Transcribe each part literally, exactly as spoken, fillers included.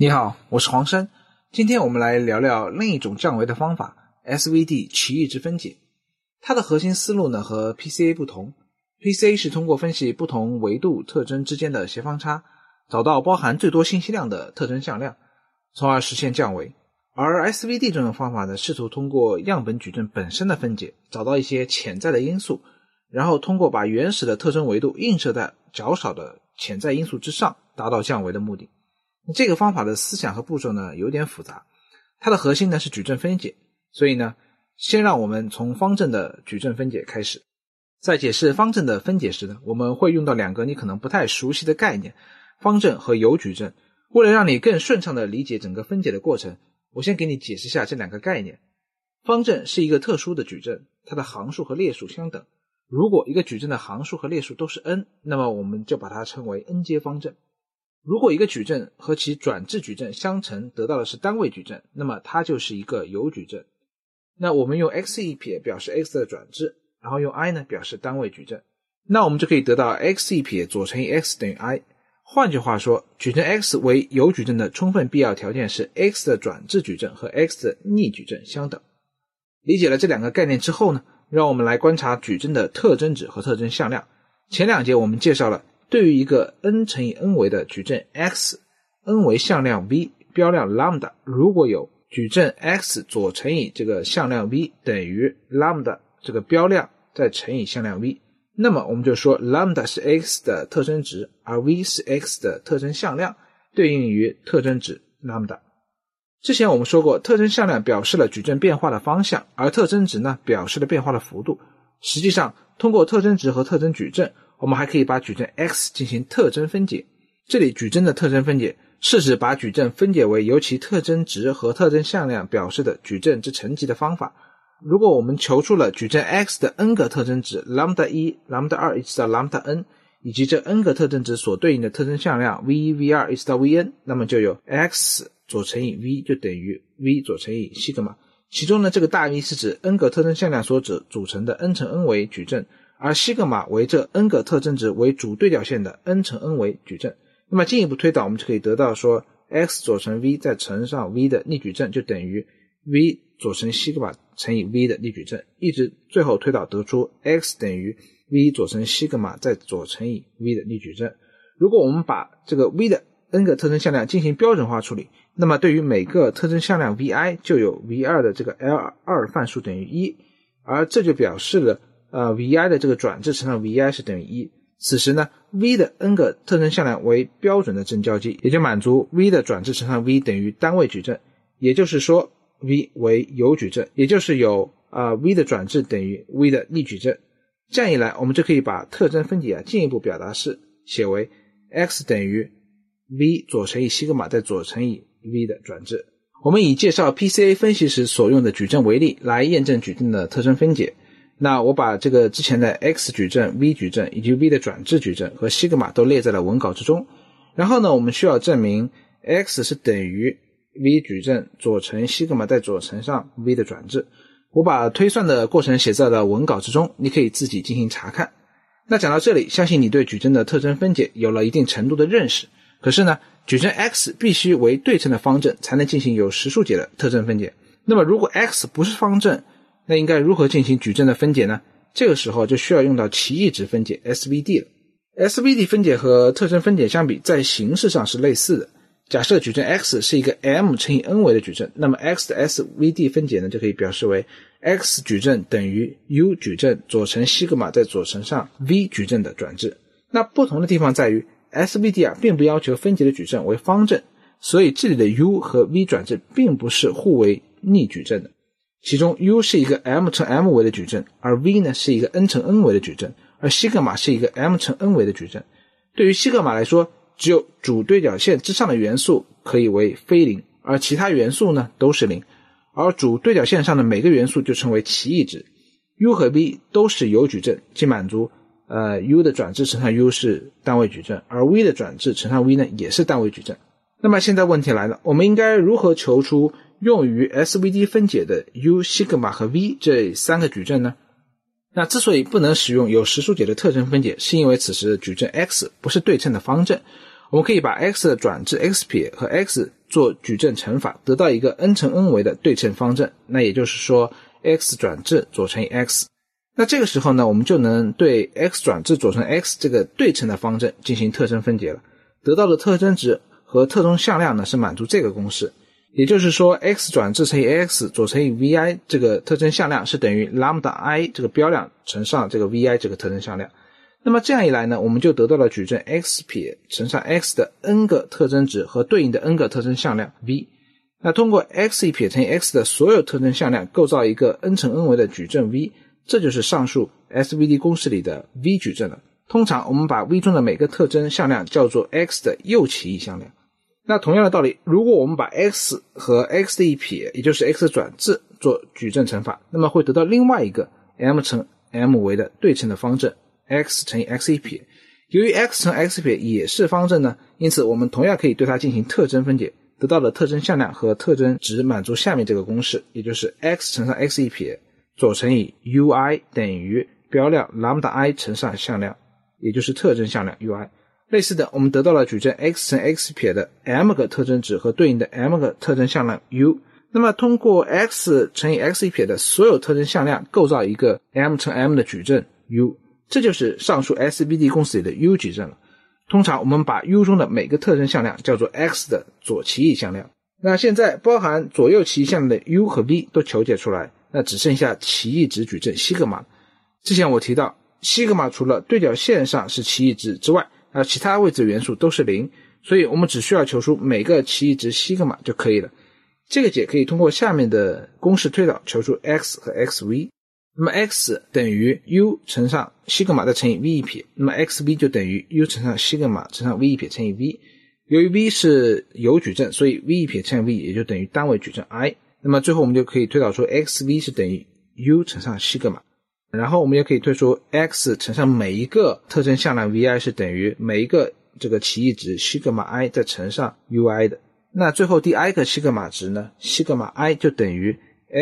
你好，我是黄生。今天我们来聊聊另一种降维的方法 S V D 奇异值分解。它的核心思路呢和 P C A 不同。 P C A 是通过分析不同维度特征之间的斜方差，找到包含最多信息量的特征向量，从而实现降维。而 S V D 这种方法呢，试图通过样本矩阵本身的分解，找到一些潜在的因素，然后通过把原始的特征维度映射在较少的潜在因素之上，达到降维的目的。这个方法的思想和步骤呢有点复杂，它的核心呢是矩阵分解，所以呢先让我们从方阵的矩阵分解开始。在解释方阵的分解时呢，我们会用到两个你可能不太熟悉的概念，方阵和有矩阵。为了让你更顺畅地理解整个分解的过程，我先给你解释一下这两个概念。方阵是一个特殊的矩阵，它的行数和列数相等。如果一个矩阵的行数和列数都是 n， 那么我们就把它称为 n 阶方阵。如果一个矩阵和其转置矩阵相乘得到的是单位矩阵，那么它就是一个有矩阵。那我们用 x 一撇表示 x 的转置，然后用 i 呢表示单位矩阵，那我们就可以得到 x 一撇左乘以 x 等于 i。 换句话说，矩阵 x 为有矩阵的充分必要条件是 x 的转置矩阵和 x 的逆矩阵相等。理解了这两个概念之后呢，让我们来观察矩阵的特征值和特征向量。前两节我们介绍了对于一个 n 乘以 n 维的矩阵 x， n 为向量 v， 标量 lambda， 如果有矩阵 x 左乘以这个向量 v 等于 lambda 这个标量再乘以向量 v， 那么我们就说 lambda 是 x 的特征值，而 v 是 x 的特征向量，对应于特征值 lambda。 之前我们说过，特征向量表示了矩阵变化的方向，而特征值呢表示了变化的幅度。实际上通过特征值和特征矩阵，我们还可以把矩阵 x 进行特征分解。这里矩阵的特征分解是指把矩阵分解为由其特征值和特征向量表示的矩阵之乘积的方法。如果我们求出了矩阵 x 的 n 个特征值 lambda 一 lambda 二一直到 lambda n， 以及这 n 个特征值所对应的特征向量 v 一 v 二一直到 vn， 那么就有 x 左乘以 v 就等于 v 左乘以西格玛。其中呢，这个大 V 是指 n 个特征向量所组成的 n 乘 n 维矩阵，而西格玛为这 n 个特征值为主对角线的 n 乘 n 维矩阵。那么进一步推导，我们就可以得到说 x 左乘 v 再乘上 v 的逆矩阵就等于 v 左乘西格玛乘以 v 的逆矩阵，一直最后推导得出 x 等于 v 左乘西格玛再左乘以 v 的逆矩阵。如果我们把这个 v 的 n 个特征向量进行标准化处理，那么对于每个特征向量 vi 就有 v 二 的这个 L 二 范数等于一，而这就表示了呃 vi 的这个转置乘上 vi 是等于一。此时呢 v 的 n 个特征向量为标准的正交际，也就满足 v 的转置乘上 v 等于单位矩阵，也就是说 v 为有矩阵，也就是有呃 v 的转置等于 v 的逆矩阵。这样一来，我们就可以把特征分解啊进一步表达式写为 x 等于 v 左乘以西格玛再左乘以 v 的转置。我们以介绍 P C A 分析时所用的矩阵为例，来验证矩阵的特征分解。那我把这个之前的 x 矩阵、v 矩阵以及 v 的转置矩阵和西格玛都列在了文稿之中。然后呢，我们需要证明 x 是等于 v 矩阵左乘西格玛再左乘上 v 的转置。我把推算的过程写在了文稿之中，你可以自己进行查看。那讲到这里，相信你对矩阵的特征分解有了一定程度的认识。可是呢，矩阵 x 必须为对称的方阵才能进行有实数解的特征分解。那么如果 x 不是方阵，那应该如何进行矩阵的分解呢？这个时候就需要用到奇异值分解 S V D 了。S V D 分解和特征分解相比，在形式上是类似的。假设矩阵 x 是一个 m 乘以 n 维的矩阵，那么 x 的 S V D 分解呢，就可以表示为 x 矩阵等于 u 矩阵左乘西格玛再左乘上 v 矩阵的转置。那不同的地方在于 S V D 啊，并不要求分解的矩阵为方阵，所以这里的 u 和 v 转置并不是互为逆矩阵的。其中 u 是一个 m 乘 m 维的矩阵，而 v 呢是一个 n 乘 n 维的矩阵，而西格玛是一个 m 乘 n 维的矩阵。对于西格玛来说，只有主对角线之上的元素可以为非零，而其他元素呢都是零，而主对角线上的每个元素就称为奇异值。u 和 v 都是有矩阵，即满足呃 u 的转置乘上 u 是单位矩阵，而 v 的转置乘上 v 呢也是单位矩阵。那么现在问题来了，我们应该如何求出用于 S V D 分解的 u、西格玛和 v 这三个矩阵呢？那之所以不能使用有实数解的特征分解，是因为此时矩阵 x 不是对称的方阵。我们可以把 x 的转置 x 撇和 x 做矩阵乘法，得到一个 n 乘 n 维的对称方阵，那也就是说 x 转至左乘以 x。那这个时候呢，我们就能对 x 转至左乘 x 这个对称的方阵进行特征分解了，得到的特征值和特征向量呢是满足这个公式，也就是说 x 转至乘以 x 左乘以 vi 这个特征向量是等于 lambda i 这个标量乘上这个 vi 这个特征向量。那么这样一来呢，我们就得到了矩阵 x' 乘上 x 的 n 个特征值和对应的 n 个特征向量 v。那通过 x' 乘以 x 的所有特征向量构造一个 n 乘 n 维的矩阵 v， 这就是上述 S V D 公式里的 v 矩阵了。通常我们把 v 中的每个特征向量叫做 x 的右奇异向量。那同样的道理，如果我们把 x 和 x 的一撇，也就是 x 转至做矩阵乘法，那么会得到另外一个 m 乘 m 维的对称的方阵 x 乘以 x 一撇。由于 x 乘 x 撇也是方阵呢，因此我们同样可以对它进行特征分解，得到的特征向量和特征值满足下面这个公式，也就是 x 乘上 x 一撇左乘以 ui 等于标量 lambda i 乘上向量，也就是特征向量 ui。 类似的，我们得到了矩阵 x 乘 x 撇的 m 个特征值和对应的 m 个特征向量 u。 那么通过 x 乘以 x 一撇的所有特征向量构造一个 m 乘 m 的矩阵 u， 这就是上述 S V D 公式里的 u 矩阵了。通常我们把 u 中的每个特征向量叫做 x 的左奇异向量。那现在包含左右奇异向量的 u 和 v 都求解出来，那只剩下奇异值矩阵西格玛。之前我提到西格玛除了对角线上是奇异值之外，而其他位置元素都是零，所以我们只需要求出每个奇异值西格玛就可以了。这个解可以通过下面的公式推导求出 x 和 xv。 那么 x 等于 u 乘上西格玛再乘以 v 一撇，那么 xv 就等于 u 乘上西格玛乘上 v 一撇乘以 v。 由于 v 是有矩阵，所以 v 一撇乘以 v 也就等于单位矩阵 i。 那么最后我们就可以推导出 xv 是等于 u 乘上西格玛，然后我们也可以推出 x 乘上每一个特征向量 vi 是等于每一个这个奇异值西格玛 i 再乘上 ui 的。那最后第 i 个西格玛值呢，西格玛 i 就等于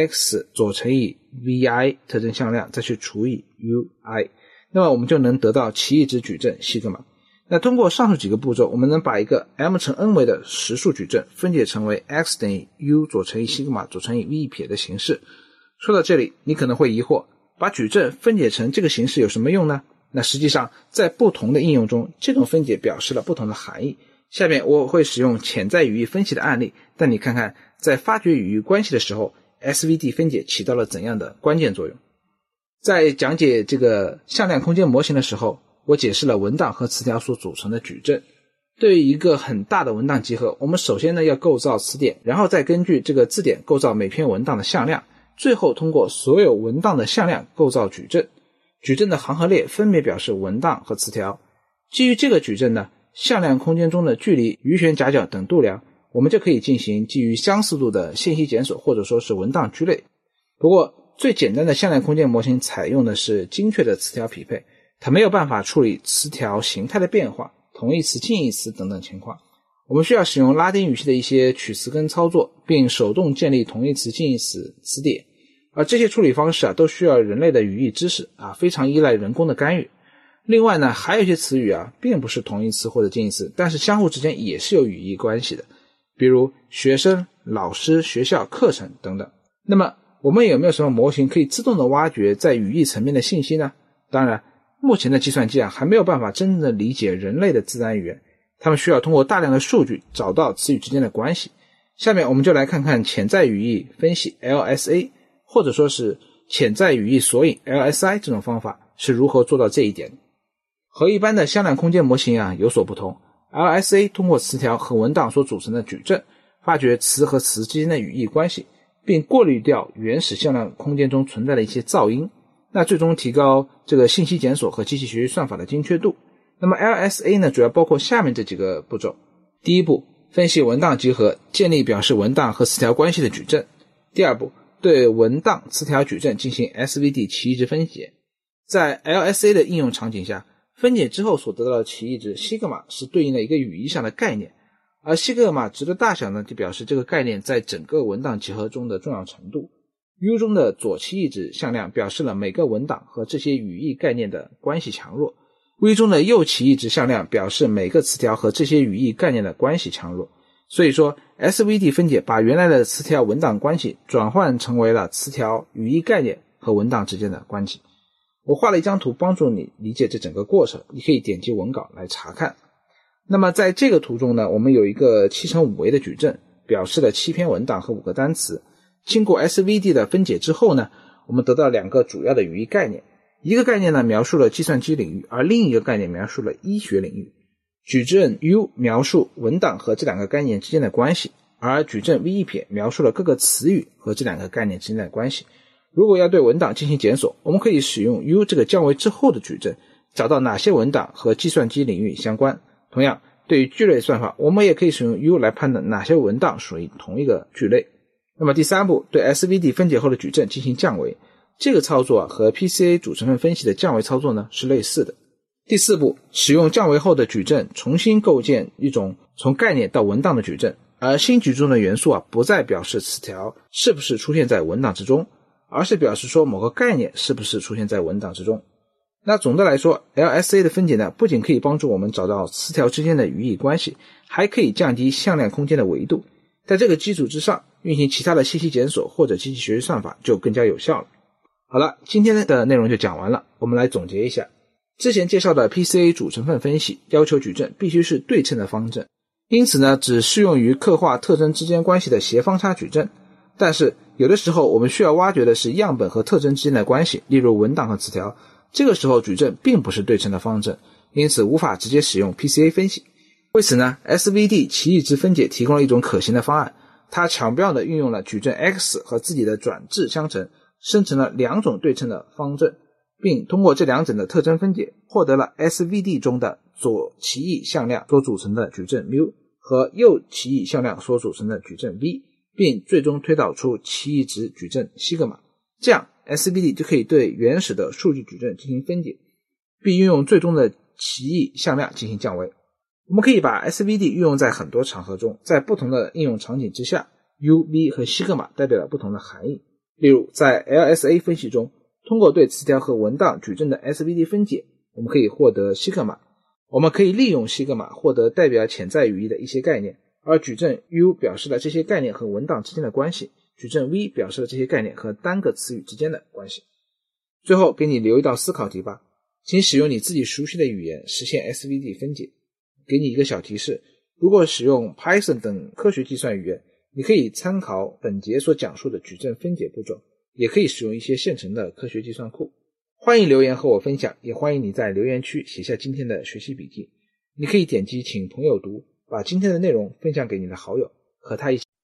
x 左乘以 vi 特征向量再去除以 ui， 那么我们就能得到奇异值矩阵西格玛。那通过上述几个步骤，我们能把一个 m 乘 n 维的实数矩阵分解成为 x 等于 u 左乘以西格玛左乘以 v 一撇的形式。说到这里，你可能会疑惑，把矩阵分解成这个形式有什么用呢？那实际上在不同的应用中，这种分解表示了不同的含义。下面我会使用潜在语义分析的案例，带你看看在发掘语义关系的时候 S V D 分解起到了怎样的关键作用。在讲解这个向量空间模型的时候，我解释了文档和词条所组成的矩阵。对于一个很大的文档集合，我们首先呢要构造词典，然后再根据这个字典构造每篇文档的向量，最后通过所有文档的向量构造矩阵。矩阵的行和列分别表示文档和词条。基于这个矩阵呢，向量空间中的距离、余弦夹角等度量，我们就可以进行基于相似度的信息检索，或者说是文档聚类。不过最简单的向量空间模型采用的是精确的词条匹配，它没有办法处理词条形态的变化、同义词、近义词等等情况。我们需要使用拉丁语系的一些取词根操作，并手动建立同义词、近义词词典。而这些处理方式啊，都需要人类的语义知识啊，非常依赖人工的干预。另外呢，还有一些词语啊，并不是同义词或者近义词，但是相互之间也是有语义关系的，比如学生、老师、学校、课程等等。那么我们有没有什么模型可以自动的挖掘在语义层面的信息呢？当然，目前的计算机啊，还没有办法真正的理解人类的自然语言，他们需要通过大量的数据找到词语之间的关系。下面我们就来看看潜在语义分析 L S A， 或者说是潜在语义索引 L S I 这种方法是如何做到这一点的。和一般的向量空间模型啊有所不同， L S A 通过词条和文档所组成的矩阵，发掘词和词之间的语义关系，并过滤掉原始向量空间中存在的一些噪音，那最终提高这个信息检索和机器学习算法的精确度。那么 L S A 呢，主要包括下面这几个步骤。第一步，分析文档集合，建立表示文档和词条关系的矩阵。第二步，对文档词条矩阵进行 S V D 奇异值分解。在 L S A 的应用场景下，分解之后所得到的奇异值西格玛是对应了一个语义上的概念，而西格玛值的大小呢，就表示这个概念在整个文档集合中的重要程度。U 中的左奇异值向量表示了每个文档和这些语义概念的关系强弱， V 中的右奇异值向量表示每个词条和这些语义概念的关系强弱。 所以说 S V D 分解把原来的词条文档关系转换成为了词条语义概念和文档之间的关系。我画了一张图帮助你理解这整个过程，你可以点击文稿来查看。那么在这个图中呢，我们有一个七乘五维的矩阵，表示了七篇文档和五个单词。经过 S V D 的分解之后呢，我们得到两个主要的语义概念，一个概念呢描述了计算机领域，而另一个概念描述了医学领域。矩阵 U 描述文档和这两个概念之间的关系，而矩阵 V 一撇描述了各个词语和这两个概念之间的关系。如果要对文档进行检索，我们可以使用 U 这个降维之后的矩阵，找到哪些文档和计算机领域相关。同样，对于聚类算法，我们也可以使用 U 来判断哪些文档属于同一个聚类。那么第三步，对 S V D 分解后的矩阵进行降维，这个操作和 P C A 主成分分析的降维操作呢是类似的。第四步，使用降维后的矩阵重新构建一种从概念到文档的矩阵，而新矩中的元素啊不再表示词条是不是出现在文档之中，而是表示说某个概念是不是出现在文档之中。那总的来说 L S A 的分解呢，不仅可以帮助我们找到词条之间的语义关系，还可以降低向量空间的维度。在这个基础之上，运行其他的信息检索或者机器学习算法就更加有效了。好了，今天的内容就讲完了，我们来总结一下。之前介绍的 P C A 主成分分析要求矩阵必须是对称的方阵，因此呢，只适用于刻画特征之间关系的斜方差矩阵。但是有的时候我们需要挖掘的是样本和特征之间的关系，例如文档和词条，这个时候矩阵并不是对称的方阵，因此无法直接使用 P C A 分析。为此呢， S V D 奇异值分解提供了一种可行的方案，它巧妙地运用了矩阵 X 和自己的转置相乘，生成了两种对称的方阵，并通过这两者的特征分解，获得了 S V D 中的左奇异向量所组成的矩阵 mu 和右奇异向量所组成的矩阵 v， 并最终推导出奇异值矩阵西格玛。这样 S V D 就可以对原始的数据矩阵进行分解，并运用最终的奇异向量进行降维。我们可以把 S V D 运用在很多场合中，在不同的应用场景之下， U、V 和西格玛代表了不同的含义。例如在 L S A 分析中，通过对词条和文档矩阵的 S V D 分解，我们可以获得西格玛。我们可以利用西格玛获得代表潜在语义的一些概念，而矩阵 U 表示了这些概念和文档之间的关系，矩阵 V 表示了这些概念和单个词语之间的关系。最后给你留一道思考题吧，请使用你自己熟悉的语言实现 S V D 分解。给你一个小提示，如果使用 Python 等科学计算语言，你可以参考本节所讲述的矩阵分解步骤，也可以使用一些现成的科学计算库。欢迎留言和我分享，也欢迎你在留言区写下今天的学习笔记。你可以点击请朋友读，把今天的内容分享给你的好友，和他一起。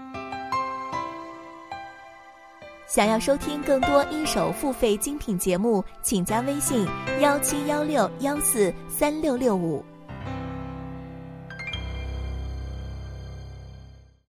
想要收听更多一手付费精品节目，请加微信一七一六一四三六六五。